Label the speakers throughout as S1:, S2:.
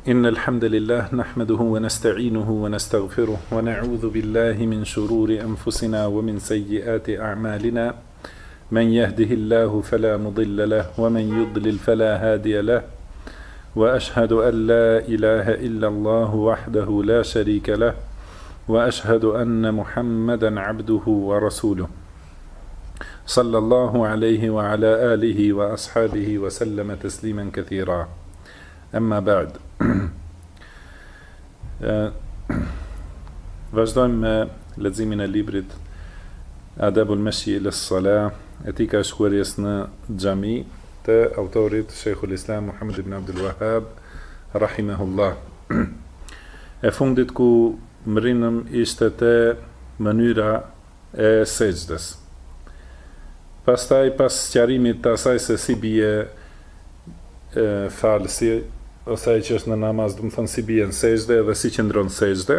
S1: إن الحمد لله نحمده ونستعينه ونستغفره ونعوذ بالله من شرور أنفسنا ومن سيئات أعمالنا من يهده الله فلا مضل له ومن يضلل فلا هادي له وأشهد أن لا إله إلا الله وحده لا شريك له وأشهد أن محمدا عبده ورسوله صلى الله عليه وعلى آله وأصحابه وسلم تسليما كثيرا أما بعد vazhdojmë me leximin e librit Adabul Mashi ila Salah, etika e shkuarjes në xhami të autorit Sheikhul Islam Muhammad ibn Abdul Wahhab rahimahullah. E fundit ku mrinëm ishte te mënyra e sejdës. Pastaj pas sqarimit të asaj se si bie falsi ose ai që është në namaz, do të thonë si bie në sejdë dhe si qëndron në sejdë.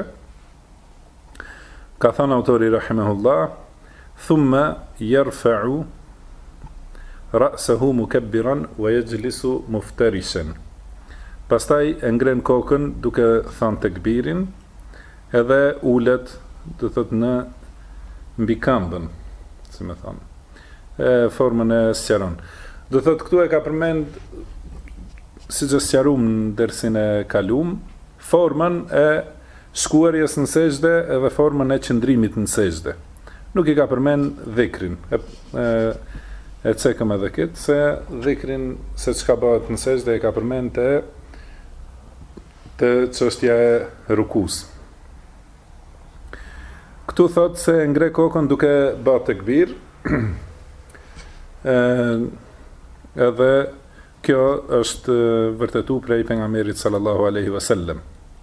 S1: Ka thënë autori rahimahullah, thumma yarfa'u ra'sahu mukabbiran wa yajlisu muftarishan. Pastaj e ngren kokën duke thënë tekbirin, edhe ulet, do thotë në mbi këmbën, si më thon. Formën e sqaron. Do thotë këtu e ka përmend si që sqarum në dersin e kalum, formën e shkuarjes në sejdë edhe formën e qëndrimit në sejdë. Nuk i ka përmend dhikrin. E cekëm edhe këtë, se dhikrin se çka bëhet në sejdë e ka përmend të çështja e rukus. Këtu thot se ngre kokën duke bërë tekbir, edhe kjo është vërtetu prej pejgamberit sallallahu alaihi wasallam.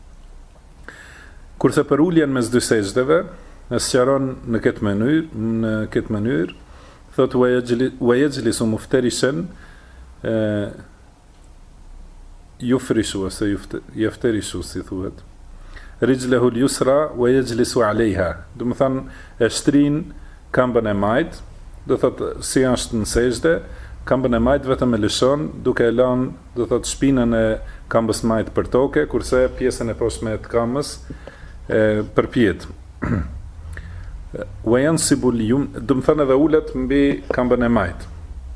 S1: Kurse për uljen mes dy sejdëve, e sqaron në këtë mënyrë, thot wa yajlisu muftarishan, yufrishu ose yaftarishu si thuhet. Rijlahu al-yusra wa yajlisu alayha. Do të thonë e shtrin këmbën e majt, do thotë si është në sejdë, këmbën e majt vetëm e lëshon, duke e lënë, do thotë shpinën e këmbës majt për tokë, kurse pjesën e poshtme të këmbës përpjet. Wa yansibu al-yum, do të thonë edhe ulet mbi këmbën e majt.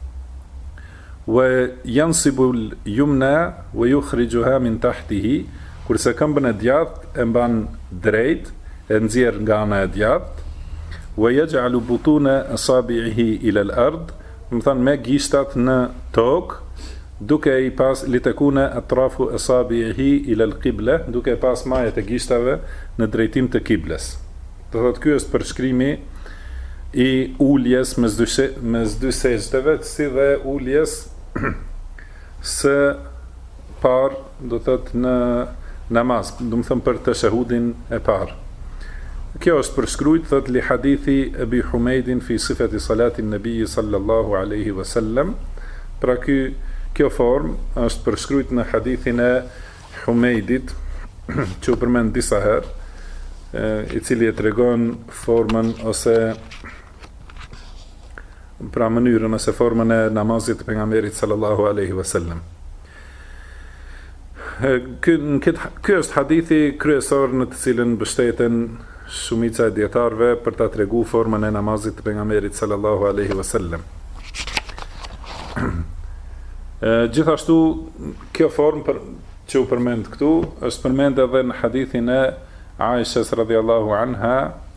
S1: Wa yansibu al-yumna wa yukhrijuha min tahtihi, kurse këmbën e djathtë e mban drejt, e nxjerr nga ana e djathtë. Wa yaj'alu butuna asabi'ihi ila al-ard, më thënë me gishtat në tokë, duke i pas litekune atrafu asabihi ila al-qibla, duke pas majet e gishtave në drejtim të kibles. Do thotë ky është përshkrimi i uljes mes dy sejdëve, si dhe uljes së parë, do thotë në namaz, do të thënë për tashahudin e parë. Kjo është përshkruajt, thot li hadithi Abi Humejdin fi sifati salatin Nabii sallallahu alaihi wasallam. Pra kjo formë është përshkruajt në hadithin e Humejdit, që u përmend disa herë, i cili e tregon formën ose pra mënyrën ose formën e namazit të pejgamberit sallallahu alaihi wasallam. Ky është hadithi kryesor në të cilën mbështeten shumica e dietarëve për ta tregu formën e namazit të pejgamberit sallallahu alaihi wasallam. Gjithashtu kjo formë që u përmend këtu është përmend edhe në hadithin e Aishës radhiyallahu anha,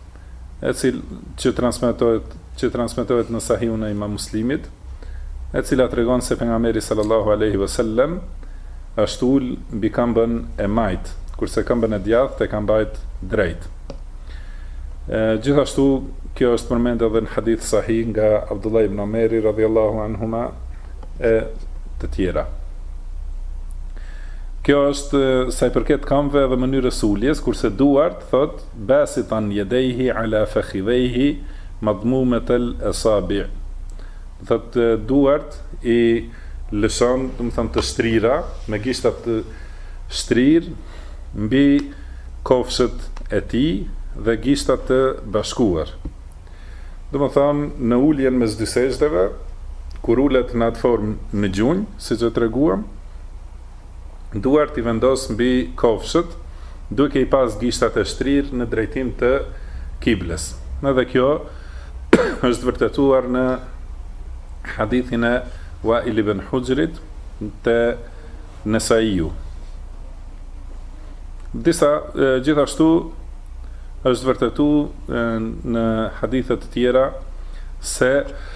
S1: që transmetohet në Sahihun e Imam Muslimit, e cila tregon se pejgamberi sallallahu alaihi wasallam është ul mbi këmbën e majt, kurse këmbën e djathtë e ka mbajt drejt. Gjithashtu kjo është përmendur edhe në hadith sahih nga Abdullah ibn Omeri radhiyallahu anhuma e të tjera. Kjo është sa i përket këmbëve dhe mënyrës uljes, kurse duart thot basitan yadayhi ala fakhidhayhi madmumat al-asabi'. Thot duart i lëshon, do të thonë të shtrira, me gishtat të shtrir mbi kofshët e tij dhe gishtat të bashkuar. Do të thonë në uljen mes dy sejdëve, kur ulet në atë formë në gjunjë, siç e treguam, duart i vendos mbi kofshët, duke i pas gishtat e shtrirë në drejtim të kibles. Edhe kjo është vërtetuar në hadithin e Wail ibn Hujrit të Nesaiu. Gjithashtu është vërtetuar në hadithet të tjera se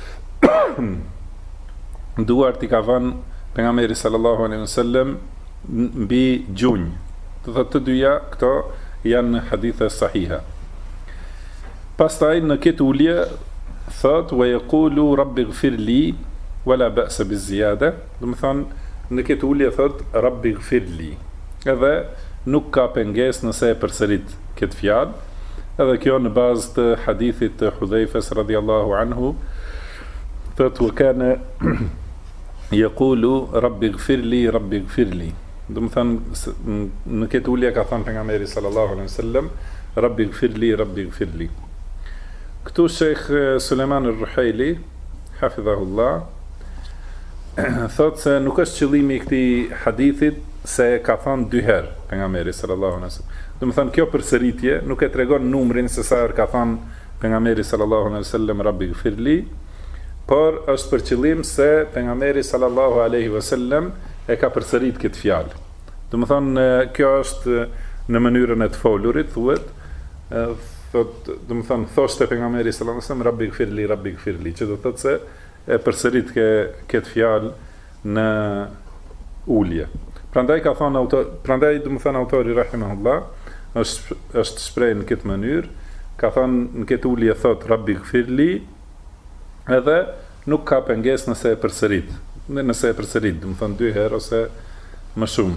S1: duart i ka vënë pejgamberi sallallahu alaihi wasallam mbi gjunjë. Do thotë të dyja këto janë hadithe sahiha. Pastaj në këtë ulje thot wa yaqulu rabbi ighfir li wala ba'sa biziyada, do të thonë në këtë ulje thot rabbi ighfir li, edhe nuk ka pengesë nëse e përsërit këtë fjalë, edhe kjo në bazë të hadithit të Hudhaifes radhiyallahu anhu, thot wa kana yaqulu rabbi ighfir li rabbi ighfir li. Do të thonë në këtë ulje ka thënë pejgamberi sallallahu alaihi wasallam rabbi ighfir li rabbi ighfir li. Këtu Sheikh Suleiman al-Ruhaili hafidhahullah thot se nuk është qëllimi i këtij hadithit se ka thënë dy herë pejgamberi sallallahu alaihi wasallam. Do të thonë kjo përsëritje nuk e tregon numrin se sa herë ka thënë pejgamberi sallallahu alaihi wasallam rabbi ighfir li, por është për qëllim se pejgamberi sallallahu alaihi wasallam e ka përsërit këtë fjalë. Do të thonë kjo është në mënyrën e të folurit, thuhet, do të thonë thoshte pejgamberi sallallahu alaihi wasallam rabbi ighfir li, që do të thotë se e përsërit këtë fjalë në ulje. Prandaj ka thënë prandaj do të thonë autori rahimahullah është shprehur në këtë mënyrë, ka thënë në këtë ulje thot rabbi ighfir li, edhe nuk ka pengesë nëse e përsërit. Nëse e përsërit, do të thonë dy herë ose më shumë.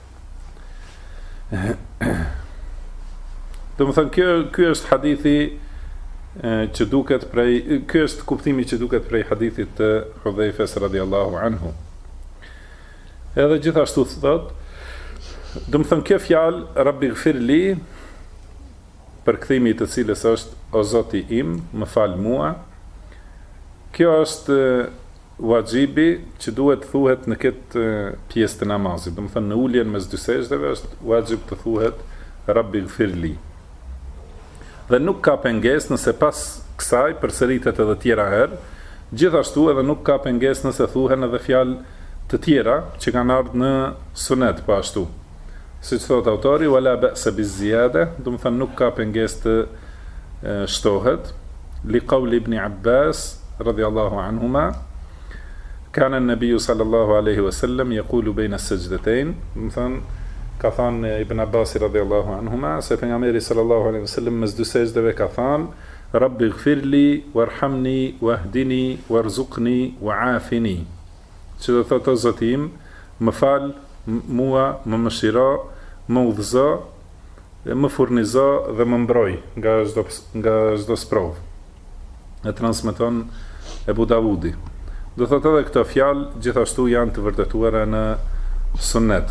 S1: Do të thonë ky është hadithi që duket prej, ky është kuptimi që duket prej hadithit të Hudhaifes radhiyallahu anhu. Edhe gjithashtu thot, do të thonë kjo fjalë rabbi ighfir li, përkthimi i të cilës është o Zoti im, më fal mua. Kjo është wajibi që duhet thuhet në këtë pjesë të namazit. Do të thonë në uljen mes dy sejdave është wajib të thuhet rabbi ighfir li. Dhe nuk ka pengesë nëse pas kësaj përsëritet edhe tjera herë, gjithashtu edhe nuk ka pengesë nëse thuhen edhe fjalë të tjera që kanë ardhur në sunet po ashtu. Siç thot autori wala ba'sa biziyada, do të thonë nuk ka pengesë të shtohet, li qawli ibn Abbas radhiyallahu anhuma kana an-nabiy sallallahu alaihi wasallam yaqulu bayna as-sajdatayn, do të thonë ka thënë Ibn Abbas radhiyallahu anhuma se pejgamberi sallallahu alaihi wasallam mes dy sejdave ka thënë rabbi ighfir li warhamni wahdini warzuqni wa'afini, që do thotë o Zoti im, më fal mua, më mëshiro, më udhëzo, më furnizo dhe më mbroj nga çdo sprov. E transmeton Ebu Davudi. Do thotë edhe këto fjalë gjithashtu janë të vërtetuara në sunnet.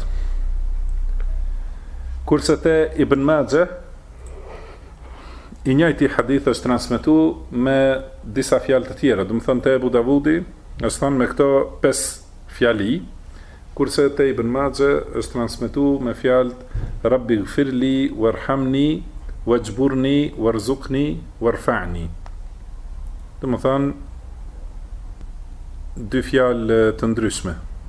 S1: Kurse te Ibn Majah, i njëjti hadith është transmetuar me disa fjalë të tjera. Do të thonë te Ebu Davudi është thonë me këto 5 fjali, kurse te Ibn Majah është transmetuar me fjalët rabbi ighfir li warhamni wajburni warzuqni warfa'ni. Do të thonë dy fjalë të ndryshme.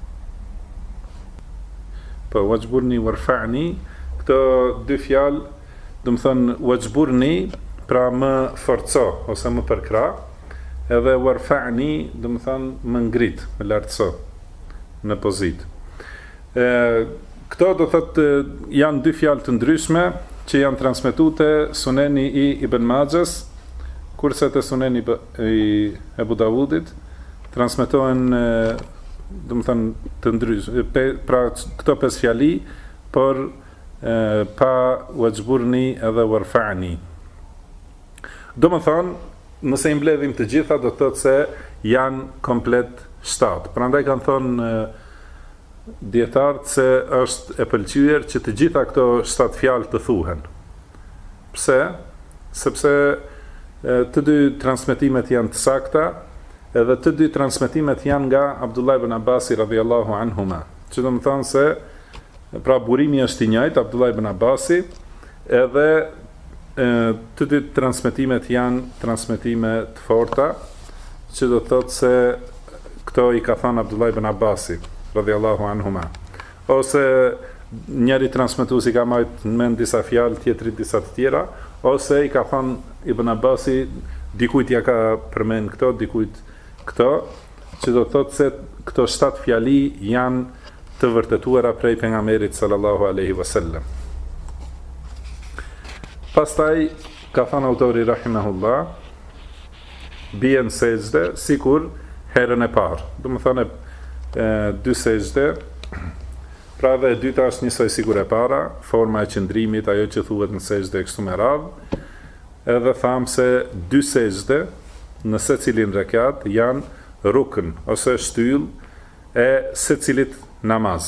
S1: Po wajburni warfa'ni, këto dy fjalë, do të thonë wajburni, pra më forco ose më përkra, edhe warfa'ni, do të thonë më ngrit, më lartëso në pozitë. Këto do thotë janë dy fjalë të ndryshme që janë transmetuar te Suneni i Ibn Majahs, kurse te Suneni i Ebu Davudit transmetohen do të thonë të ndryshme, pra këto 5 fjali, por pa wajburni edhe warfa'ni. Do të thonë, nëse i mbledhim të gjitha, do të thotë se janë komplet 7. Prandaj kanë thonë dietarët se është e pëlqyer që të gjitha këto 7 fjalë të thuhen. Pse? Sepse të dy transmetimet janë të sakta, edhe të dy transmetimet janë nga Abdullah ibn Abbas radhiyallahu anhuma, që do të thonë se Pra burimi është i njëjtë, Abdullah ibn Abasi, edhe të dy transmetimet janë transmetime të forta, që do të thotë se këto i ka thënë Abdullah ibn Abasi, radhiyallahu anhuma. Ose njëri transmetuesi ka marrë në mend disa fjalë, tjetri disa të tjera, ose i ka thënë Ibn Abasi, dikujt ja ka përmend këto, dikujt këto, që do të thotë se këto 7 fjali janë të vërtetuara prej pejgamberit sallallahu alaihi wasallam. Pastaj ka thënë autori rahimahullah, bien sejdë sikur herën e parë. Do të thonë 2 sejdë. Pra dhe e dyta është njësoj sigur e para, forma e qëndrimit, ajo që thuhet në sejdë e kështu me radhë. Edhe thamë se 2 sejdë në secilin rekat janë rukn ose shtyll e secilit namaz.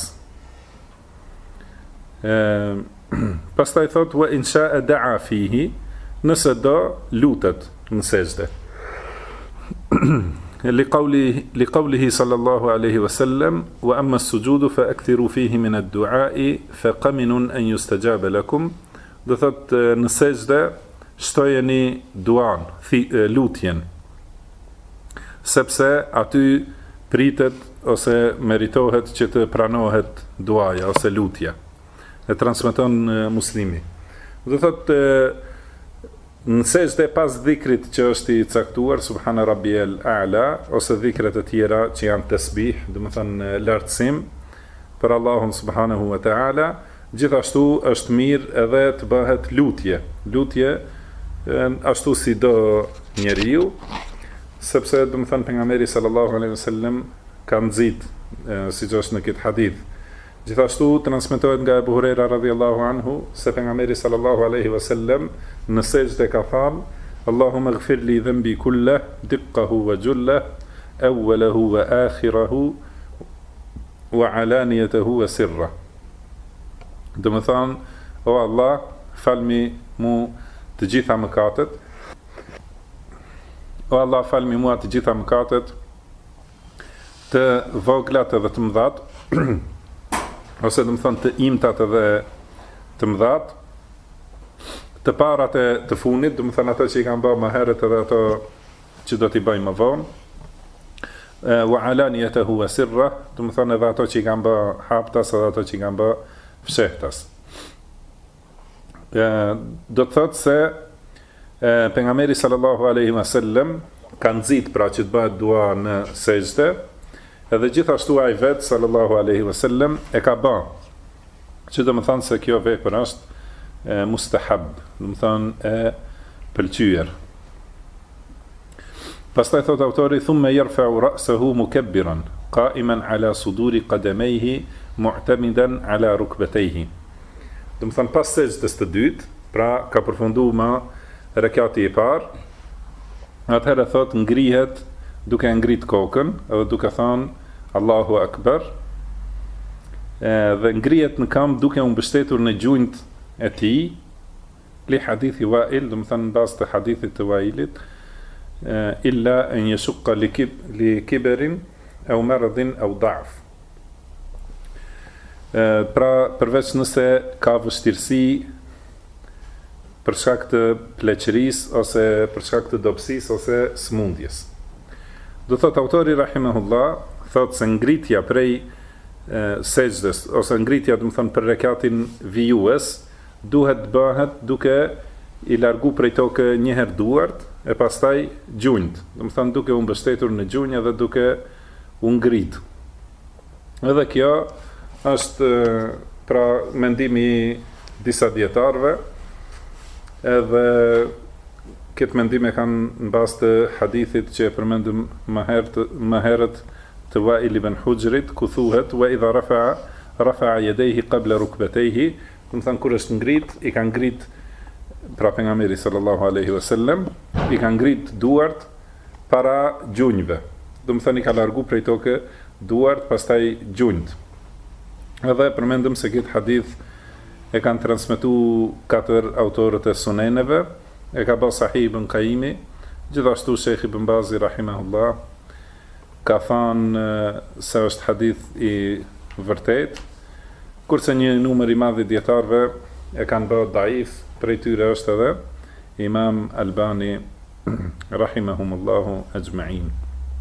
S1: Pastaj thot wa insha da'a fihi, nëse do lutet në sejdë. لقوله صلى الله عليه وسلم وأما السجود فأكثروا فيه من الدعاء فقمن أن يستجاب لكم. Do thot në sejdë shtojeni duan, lutjen, sepse aty pritet ose meritohet që të pranohet duaja ose lutja. E transmeton Muslimi. Do thot në sejdë pas dhikrit që është i caktuar, Subhana Rabbiyal A'la, ose dhikret e tjera që janë tasbih, do të thënë lartësim për Allahun Subhanahu wa Ta'ala, gjithashtu është mirë edhe të bëhet lutje. Lutje ashtu si do njeriu, sepse do të thënë pejgamberi sallallahu alaihi wasallam ka nxit, siç është në këtë hadith. Gjithashtu transmetohet nga Abu Huraira radhiyallahu anhu se pejgamberi sallallahu alaihi wasallam në sejdë ka thënë: Allahumma ighfir li dhanbi kullah, diqqahu wa jullah, awwalahu wa akhirahu wa alaniyatahu wa sirra. Do të thonë, o Allah, falmi mu të gjitha mëkatet. O Allah, falmi mua të gjitha mëkatet, të voglat edhe të mëdhat, ose do të thonë të imtat edhe të mëdhat, të parat e të funit, do të thonë ato që i kanë bërë më herët edhe ato që do t'i bëjmë më vonë, wa alaniyatahu wa sirra, do të thonë edhe ato që i kanë bërë haptas edhe ato që i kanë bërë fshehtas. Do të thotë se pejgamberi sallallahu alaihi wasallam ka nxit pra që të bëhet dua në sejdë. Edhe gjithashtu ai vet sallallahu alaihi wasallam e ka bën. Që do të thonë se kjo vepër është mustahab, do të thonë e pëlqyer. Pastaj thot autori thumma yarfa'u ra'sahu mukabbiran qa'iman ala suduri qadamayhi mu'tamidan ala rukbatayhi. Do të thonë pas sejdës së dytë, pra ka përfunduar me rekati i parë, atëherë thot ngrihet duke ngrit kokën edhe duke thënë Allahu Akbar, dhe ngrihet në këmbë duke u mbështetur në gjunjt e tij, li hadithi Wa'il, do të thënë mbas të hadithit të Wa'ilit, illa an yashqa li kiberin aw maradhin aw da'f. Pra përveç nëse ka vështirësi për shkak të pleqërisë ose për shkak të dobësisë ose smundjes. Do thot autori rahimahullah, thot se ngritja prej sejdës ose ngritja do të thonë për rekatin vijues duhet të bëhet duke i largu prej tokë një herë duart e pastaj gjunjt, do të thonë duke u mbështetur në gjunjë dhe duke u ngrit. Edhe kjo është pra mendimi i disa dietarëve, edhe këtë mendime kanë në bazë të hadithit që e përmendëm më herët të Wa'il ibn Hujrit, ku thuhet wa idha rafa'a yadayhi qabla rukbatayhi, do të thonë kur është ngrit, i ka ngrit pra pejgamberi sallallahu alaihi wasallam, i ka ngrit duart para gjunjve. Do të thonë i ka largu prej tokë duart, pastaj gjunjt. Edhe përmendëm se këtë hadith e kanë transmetuar 4 autorët e suneneve, e ka bërë Sahih ibn Qayyimi, gjithashtu Sheikh Ibn Bazi rahimahullah ka thënë se është hadith i vërtet, kurse një numër i madh i dietarëve e kanë bërë daif, prej tyre është edhe Imam Albani rahimahumullahu ajma'in.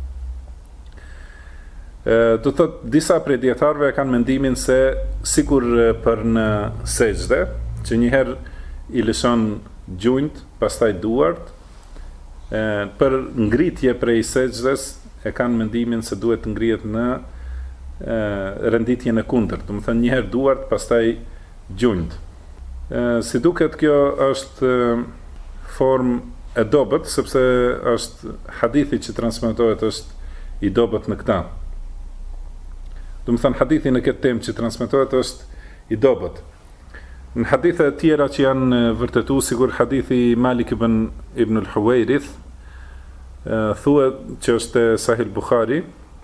S1: Do thot disa prej dietarëve kanë mendimin se sikur për në sejdë, që një herë i lëshon gjunjt, pastaj duart, për ngritje prej sejdës e kanë mendimin se duhet të ngrihet në renditjen e kundërt, do të thënë një herë duart, pastaj gjunjt. Si duket kjo është formë e dobët, sepse është hadithi që transmetohet është i dobët në këta. Do të thënë hadithi në këtë temë që transmetohet është i dobët. Në hadithe tjera që janë vërtetuar, sigur hadithi Malik ibn al-Huwairith, thuhet që është Sahih Buhari,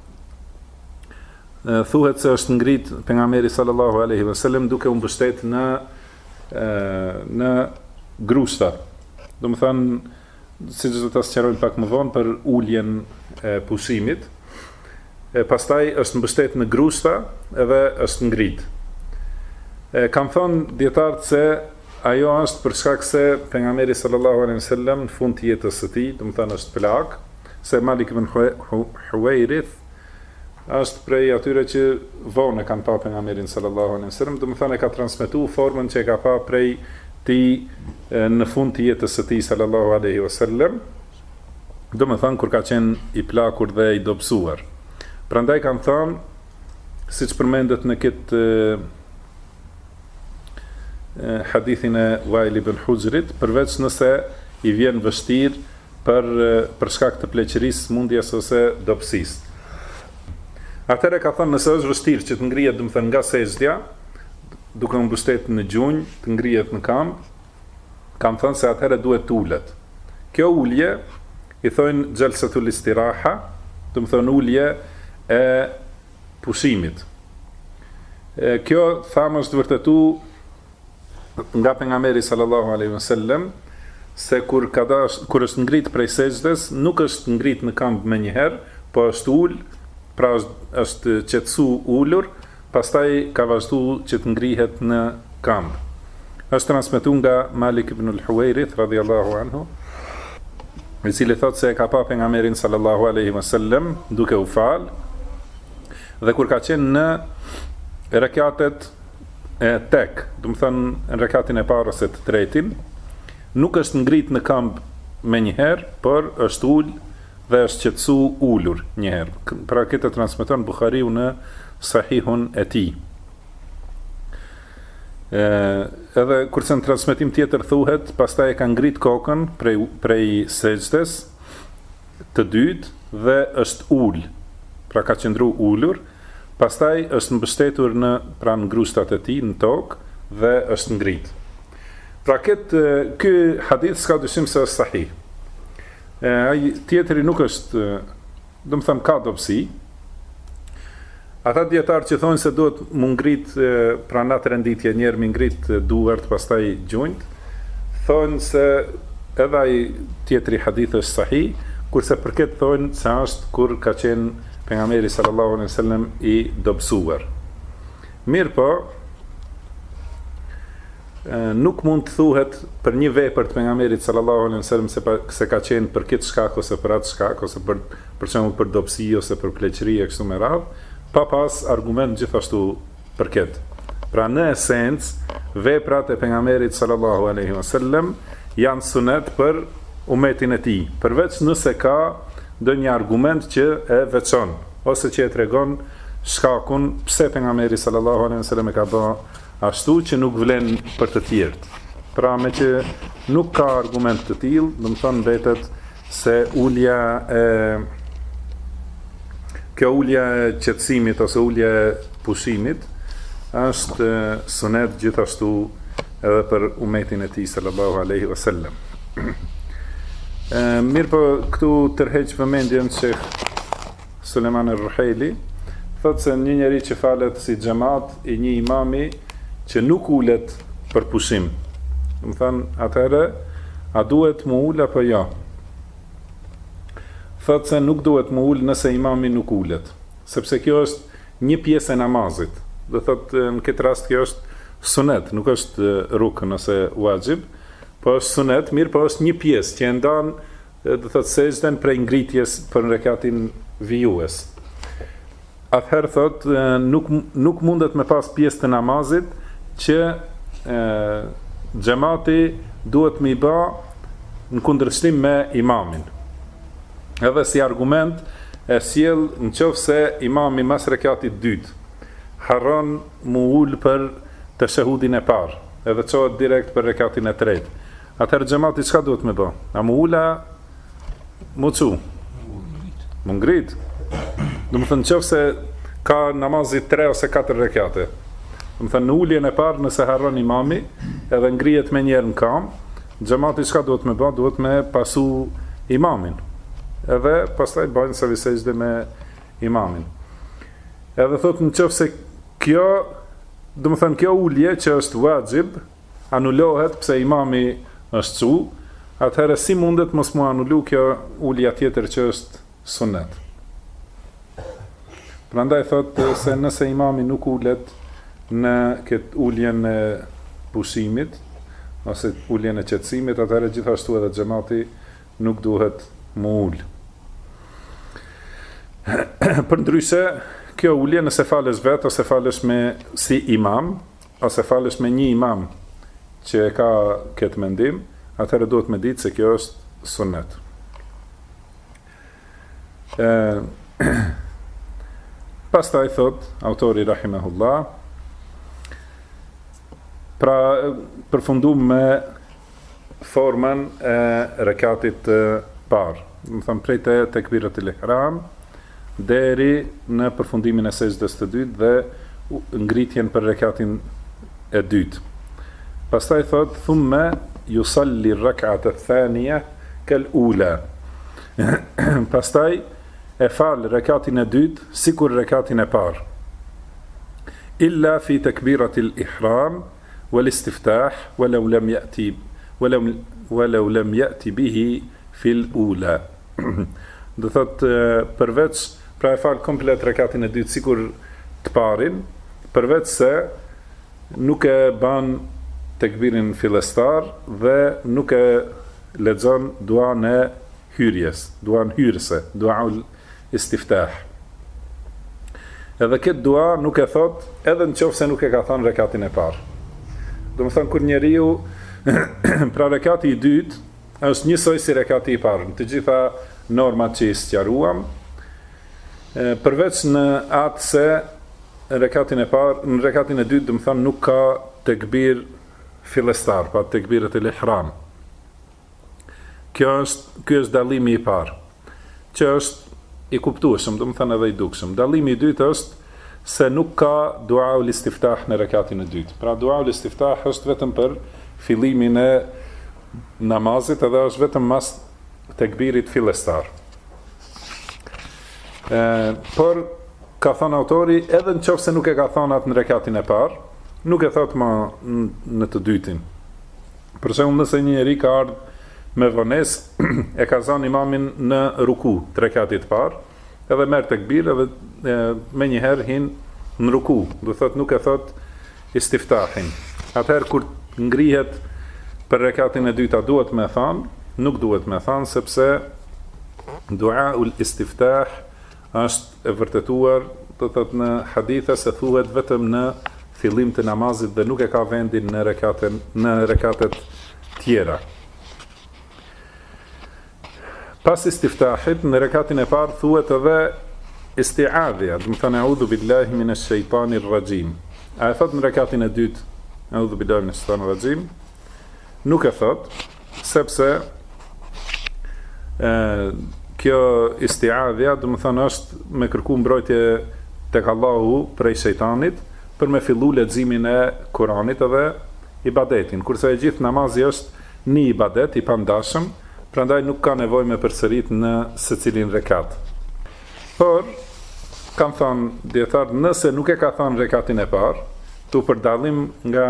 S1: thuhet se është ngrit pejgamberi sallallahu alaihi wasallam duke u mbështet në grushta. Do të thënë, siç do ta sqarojmë pak më vonë, për uljen e pushimit. Pastaj është mbështet në grushta edhe është ngrit. Kam thonë dietarët se ajo është për shkak se pejgamberi sallallahu alaihi wasallam në fund të jetës së tij, do të thënë është plak, se Malik ibn Huwairith është prej atyre që vonë kanë pa pejgamberin sallallahu alaihi wasallam, do të thënë ka transmetuar formën që e ka pa prej tij në fund të jetës së tij sallallahu alaihi wasallam, do të thënë kur ka qenë i plakur dhe i dobësuar. Prandaj kanë thënë, siç përmendet në këtë hadithin e Wail ibn Hujrit, përveç nëse i vjen vështirë për shkak të pleqërisë, smundjes ose dobësisë. Atëherë ka thënë nëse është vështirë që të ngrihet, do të thënë nga sejdja, duke u mbështetur në gjunjë, të ngrihet në këmbë, kanë thënë se atëherë duhet të ulet. Kjo ulje i thonë jalsatul istiraha, do të thënë ulje e pushimit. Kjo thamë është vërtetuar nga pejgamberi sallallahu alaihi wasallam, se kur është ngrit prej sejdës, nuk është ngrit në këmbë menjëherë, po është ul, pra është qetësu ulur, pastaj ka vazhduar që të ngrihet në këmbë. Është transmetuar nga Malik ibn al-Huwairith radhiyallahu anhu, i cili thotë se ka pa pejgamberin sallallahu alaihi wasallam duke u fal, dhe kur ka qenë në rekatet e tek, do të thënë në rekatin e parë ose të tretin, nuk është ngrit në këmbë me njëherë, por është ul dhe është qetësu ulur njëherë. Pra këtë transmeton Buhariu në Sahihun e tij. Edhe kurse në transmetim tjetër thuhet, pastaj e ka ngrit kokën prej sejdës të dytë dhe është ul. Pra ka qëndru ulur, pastaj është mbështetur në grushtat e tij në tokë dhe është ngrit. Pra ky hadith s'ka dyshim se është sahih. Ai tjetri nuk është, do të them ka dobësi. Ata dietarë që thonë se duhet mu ngrit pra në atë renditje, njerë mi ngrit duart, pastaj gjunjt, thonë se edhe ai tjetri hadith është sahih, kurse për këtë thonë se është kur ka qenë pejgamberi sallallahu alaihi wasallam i dobësuar. Mirë po, nuk mund të thuhet për një vepër të pejgamberit sallallahu alaihi wasallam se ka qenë për këtë shkak ose për atë shkak, ose për shembull për dobësi ose për pleqëri e kështu me radhë, pa pas argument gjithashtu për këtë. Pra në esencë, veprat e pejgamberit sallallahu alaihi wasallam janë sunet për umetin e tij, përveç nëse ka ndonjë argument që e veçon ose që e tregon shkakun pse pejgamberi sallallahu alaihi wasallam e ka bërë ashtu që nuk vlen për të tjerët. Pra me që nuk ka argument të tillë, do të thonë mbetet se kjo ulja e qetësimit ose ulja e pushimit është sunet gjithashtu edhe për umetin e tij sallallahu alaihi wasallam. Mirë po, këtu tërheq vëmendjen Sheikh Suleiman al-Ruhaili, thotë se një njeri që falet si xhamat i një imami që nuk ulet për pushim. Më thënë, atëherë, a duhet mu ul apo jo? Thotë se nuk duhet mu ul nëse imami nuk ulet, sepse kjo është një pjesë e namazit. do thotë në këtë rast kjo është sunet, nuk është rukn ose wajib, po është sunet, mirë, po është një pjesë që e ndan, do thotë sejdën prej ngritjes për në rekatin vijues. Atëherë thotë nuk mundet me pas pjesë të namazit që xhamati duhet me i bë në kundërshtim me imamin. Edhe si argument e sjell nëse imami mas rekatit dytë harron mu ul për tashahudin e parë, edhe çohet direkt për rekatin e tretë. Atëherë xhamati çka duhet me bë? A mu ula mu çu? Mu ngrit. Do të thënë nëse ka namazi 3 ose 4 rekate. Do të thënë në uljen e parë nëse harron imami edhe ngrihet më njëherë në kam, xhamati çka duhet me bë? Duhet me pasu imamin. Edhe pastaj bajnë sa sejdë me imamin. Edhe thotë nëse kjo, do të thënë kjo ulje që është wajib, anulohet pse imami është çu, atëherë si mundet mos mu anulu kjo ulja tjetër që është sunet. Prandaj thotë se nëse imami nuk ulet në këtë uljen e pushimit ose uljen e qetësimit, atëherë gjithashtu edhe xhamati nuk duhet mu ul. Përndryshe, kjo ulje nëse falesh vetë ose falesh me si imam, ose falesh me një imam që e ka këtë mendim, atëherë duhet me ditë se kjo është sunet. Pastaj thot autori rahimahullah, pra përfundum me formën e rekatit parë, më thëmë prej të tekbiratul ihram deri në përfundimin e sejdës të dytë dhe ngritjen për rekatin e dytë. Pastaj thot thumma yusalli ar-rak'ata ath-thaniya kal-ula. Pastaj e fal rekatin e dytë sikur rekatin e parë. Illa fi takbiratil ihram wal istiftah walau lam ya'ti bihi fil ula. Do thot përveç pra e fal komplet rekatin e dytë sikur të parin, përveç se nuk e ban tekbirin fillestar dhe nuk e lexon duan e hyrjes, duan hyrëse, duaul istiftah. Edhe këtë dua nuk e thot edhe në qofë se nuk e ka thonë rekatin e parë. Do më thonë kur njeriu pra rekati i dytë është njësoj si rekati i parë, në të gjitha normat që i sqaruam, përveç në atë se rekatin e parë, në rekatin e dytë do më thonë nuk ka tekbir fillestar, pa tekbiret e ihram. Kjo është dallimi i parë, që është i kuptueshëm, do më thënë edhe i dukshëm. Dallimi i dytë është se nuk ka duaul istiftah në rekatin e dytë. Pra duaul istiftah është vetëm për fillimin e namazit edhe është vetëm mas tekbirit fillestar. Por ka thënë autori edhe në qoftë se nuk e ka thënë atë në rekatin e parë, nuk e thot më në të dytin. Për shembull nëse një njeri ka ardhur me vonesë e ka zënë imamin në ruku të rekatit parë, edhe merr tekbir edhe me njëherë hin në ruku, do thot nuk e thot istiftahin. Atëherë kur ngrihet për rekatin e dyta duhet me thënë, nuk duhet me thënë sepse duaul istiftah është e vërtetuar, do thot në hadithe se thuhet vetëm në fillim të namazit dhe nuk e ka vendin në rekatet tjera. Pas istiftahit, në rekatin e parë thuhet edhe isti'adhja, do të thënë a'udhu billahi minash shaitanir rajim. A e thot në rekatin e dytë a'udhu billahi minash shaitanir rajim? Nuk e thot, sepse kjo isti'adhja, do të thënë është me kërku mbrojtje tek Allahu prej shejtanit për me fillu leximin e Kuranit edhe ibadetin, kurse e gjithë namazi është një ibadet i pandashëm, prandaj nuk ka nevojë me përsërit në secilin rekat. Por kam thënë dietar, nëse nuk e ka thënë rekatin e parë, tu për dallim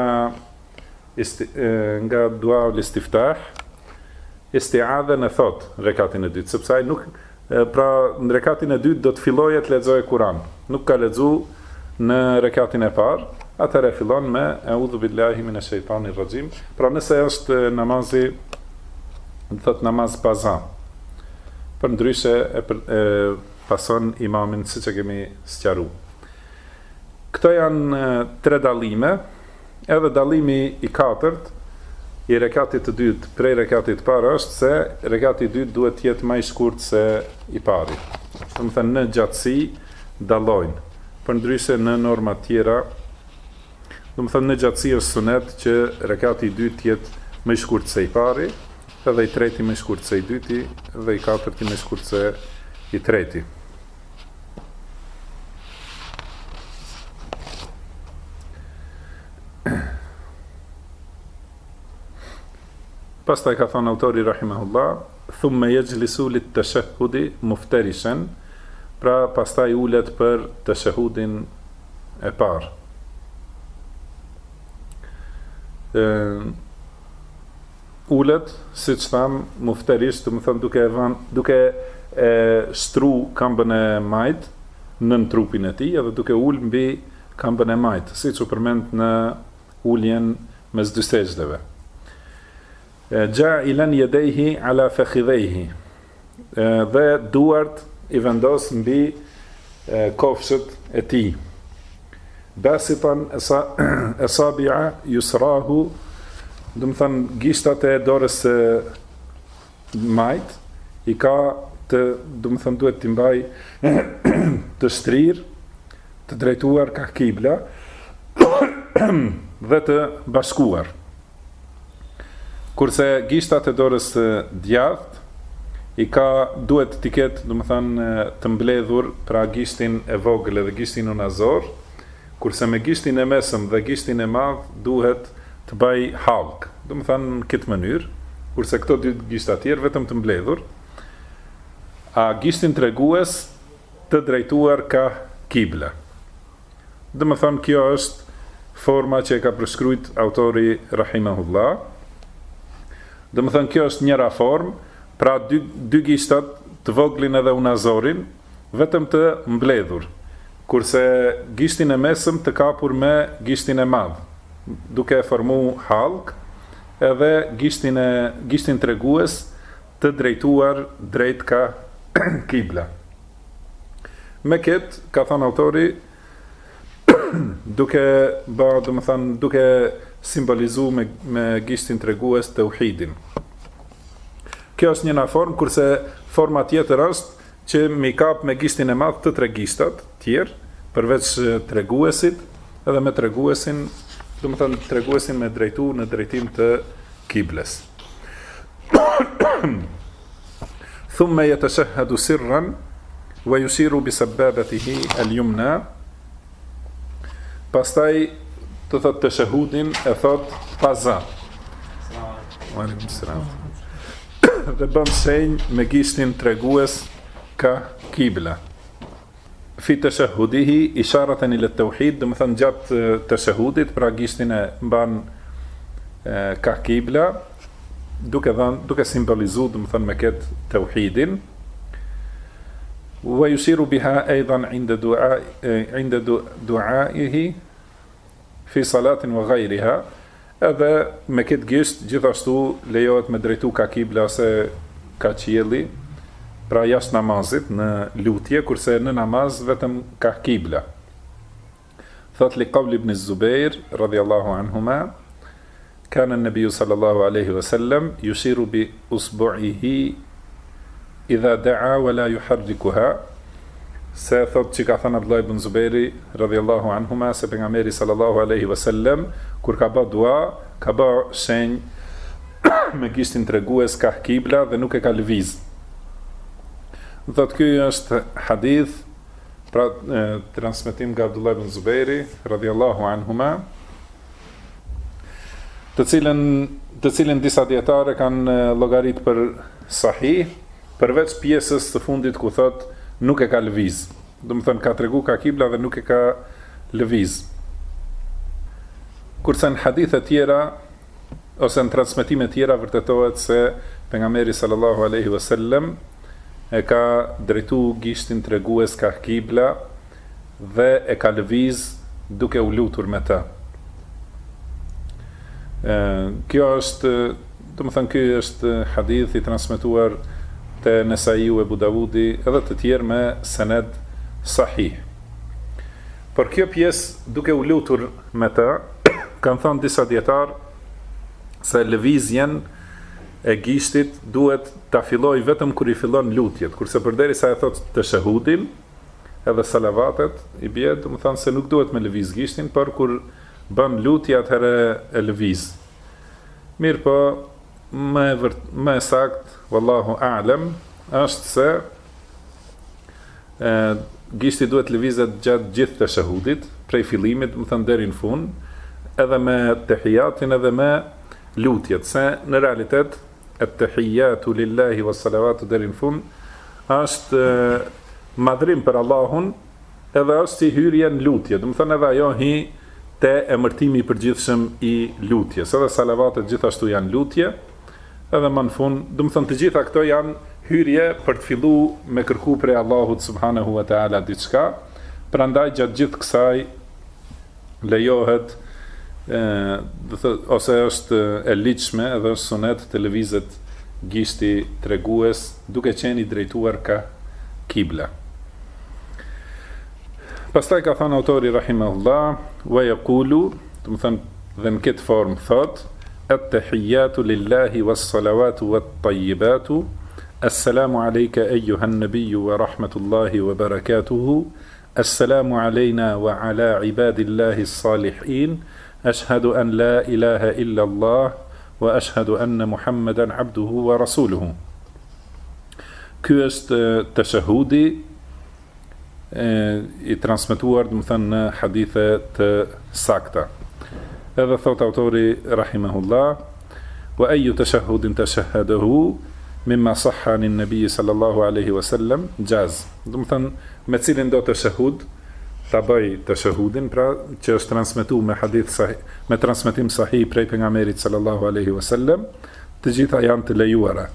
S1: nga dua ul istiftah, isti'adha në thot rekatin e dytë, sepse ai nuk pra në rekatin e dytë do të fillojë të lexojë Kur'an. Nuk ka lexu në rekatin e parë, atëherë fillon me eudhu billahi minash shaitanir rajim. Pra nëse është namazi, do thot namaz baza, për ndryshe e pason imamin siç e kemi sqaruar. Këto janë 3 dallime, edhe dallimi i katërt i rekatit të dytë prej rekatit të parë është se rekati i dytë duhet të jetë më i shkurt se i pari. Do të thënë në gjatësi dallojnë. Përndryshe në norma tjera, do të thënë në gjatësi është sunet që rekati i dytë të jetë më i shkurt se i pari, edhe i treti më i shkurt se i dyti, dhe i katërti më i shkurt se i treti. Pastaj ka thënë autori rahimahullah, thumma yajlisu lit-tashahhudi muftarishan, pra pastaj ulet për tashahhudin e parë. Ulet, siç tham, muftarisht, do të thënë duke shtru këmbën e majt nën trupin e tij, edhe duke ul mbi këmbën e majt, siç u përmend në uljen mes dy sejdëve. Ja'ilan yadayhi ala fakhidhayhi, dhe duart i vendos mbi kofshët e tij. Basitan asabi'a yusrahu, do të thënë gishtat e dorës së majt i ka të, do të thënë duhet t'i mbaj të shtrirë, të drejtuar ka kibla dhe të bashkuar. Kurse gishtat e dorës së djathtë i ka duhet t'i ketë, do të thënë, të mbledhur pra gishtin e vogël dhe gishtin unazor, kurse me gishtin e mesëm dhe gishtin e madh duhet të bëj halk, do të thënë në këtë mënyrë, kurse këto dy gishta tjerë vetëm të mbledhur, a gishtin tregues të drejtuar ka kibla. Do të thënë kjo është forma që e ka përshkruajt autori rahimahullah. Do të thënë kjo është njëra formë, pra dy gishtat të voglin edhe unazorin, vetëm të mbledhur, kurse gishtin e mesëm të kapur me gishtin e madh, duke formu halk, edhe gishtin tregues të drejtuar drejt ka kibla. Me këtë, ka thënë autori, duke simbolizu me gishtin tregues të uhidin. Kjo është njëna formë, kurse forma tjetër është që mi kap me gishtin e madh të 3 gishtat tjerë, përveç treguesit, edhe me treguesin, do të thënë treguesin me drejtu në drejtim të kibles. Thumma yatashahhadu sirran wa yushiru bi sababatihi al-yumna. Pastaj të thot të shahudin e thot paza. Dhe bëm shenjë me gishtin tregues ka kibla. Fi të shahudihi isharatan ila tauhid, do të thënë gjatë të shahudit, pra gishtin e mban ka kibla, duke simbolizu, do të thënë me këtë tauhidin. Wa yushiru biha aidan inda du'aihi fi salatin wa ghayriha, edhe me këtë gisht gjithashtu lejohet me drejtu ka kibla ose ka qielli, pra jashtë namazit në lutje, kurse në namaz vetëm ka kibla. Thot li qawli ibn Zubair radhiyallahu anhuma, kana an-nabiy sallallahu alaihi wasallam yushiru bi usbu'ihi idha da'a wa la yuharrikuha, se thot që ka thënë Abdullah ibn Zubairi radhiyallahu anhuma se pejgamberi sallallahu alaihi wasallam kur ka bë dua, ka bë shenjë me gishtin tregues ka kibla dhe nuk e ka lëviz. Thot ky është hadith, pra transmetim nga Abdullah ibn Zubairi radhiyallahu anhuma, të cilën disa dietare kanë llogarit për sahih, përveç pjesës së fundit ku thot nuk e ka lëviz. Do të thënë ka tregu ka kibla dhe nuk e ka lëviz. Kurse në hadithe tjera ose në transmetime tjera vërtetohet se pejgamberi sallallahu alaihi wasallam e ka drejtu gishtin tregues ka kibla dhe e ka lëviz duke u lutur me ta. Kjo është, ky është hadith i transmetuar te Nesaiu e Abu Davudi edhe të tjerë me sened sahih. Por kjo pjesë duke u lutur me ta, kanë thënë disa dietar se lëvizjen e gishtit duhet ta filloj vetëm kur i fillon lutjet, kurse përderisa e thot të shahudin edhe salavatet i bie, se nuk duhet me lëviz gishtin, por kur bën lutje atëherë e lëviz. Mirë po, më sakt, wallahu a'lam, është se gishti duhet lëvizet gjatë gjithë të shahudit, prej fillimit, deri në fund, edhe me tehijatin edhe me lutjet, se në realitet at-tahiyatu lillahi was-salawatu deri në fund është madhrim për Allahun, edhe është si hyrje në lutje, edhe ajo hi te emërtimi i përgjithshëm i lutjes. Edhe salavatet gjithashtu janë lutje, edhe më në fund, të gjitha këto janë hyrje për të fillu me kërku prej Allahut subhanahu wa ta'ala diçka, prandaj gjatë gjithë kësaj lejohet ose është e ligjshme edhe është sunet të lëvizet gishti tregues duke qenë i drejtuar ka kibla. Pastaj ka thënë autori rahimahullah, wa yaqulu, dhe në këtë formë thot, at-tahiyyatu lillahi was-salawatu wat-tayyibatu, assalamu alayka ayyuhan nabiyyu wa rahmatullahi wa barakatuhu, assalamu alayna wa ala ibadillahi as-salihin, ashhadu an la ilaha illa Allah wa ashhadu anna Muhammadan abduhu wa rasuluhu. Ky është tashahudi i transmetuar në hadithe të sakta. Edhe thot autori rahimahullah, wa ayyu tashahhudin tashahhadahu mimma sahha an nabi sallallahu alaihi wasallam jaz. Me cilin do tashahhud ta bëj tashahhudin, pra që është transmetuar me hadith sahih, me transmetim sahih prej pejgamberit sallallahu alaihi wasallam, të gjitha janë të lejuara.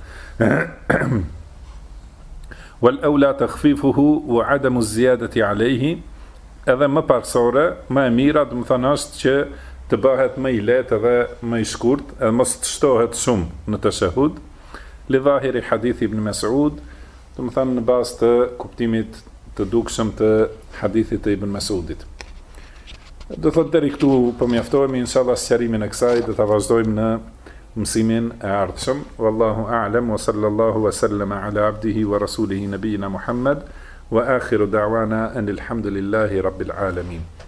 S1: Wal awla takhfifuhu wa adamu ziyadati alayhi, edhe më parsore, më e mira, është që të bëhet më i lehtë dhe më i shkurt, edhe mos të shtohet shumë në tashahhud, li dhahiri hadith ibn Mas'ud, në bazë të kuptimit të dukshëm të hadithit të ibn Mas'udit. Do thot deri këtu po mjaftohemi, inshallah sqarimin e kësaj do ta vazhdojmë në mësimin e ardhshëm. Wallahu a'lam, wa sallallahu wa sallama ala abdihi wa rasulihi nabiyina Muhammad, wa akhiru da'wana anil hamdulillahi rabbil alamin.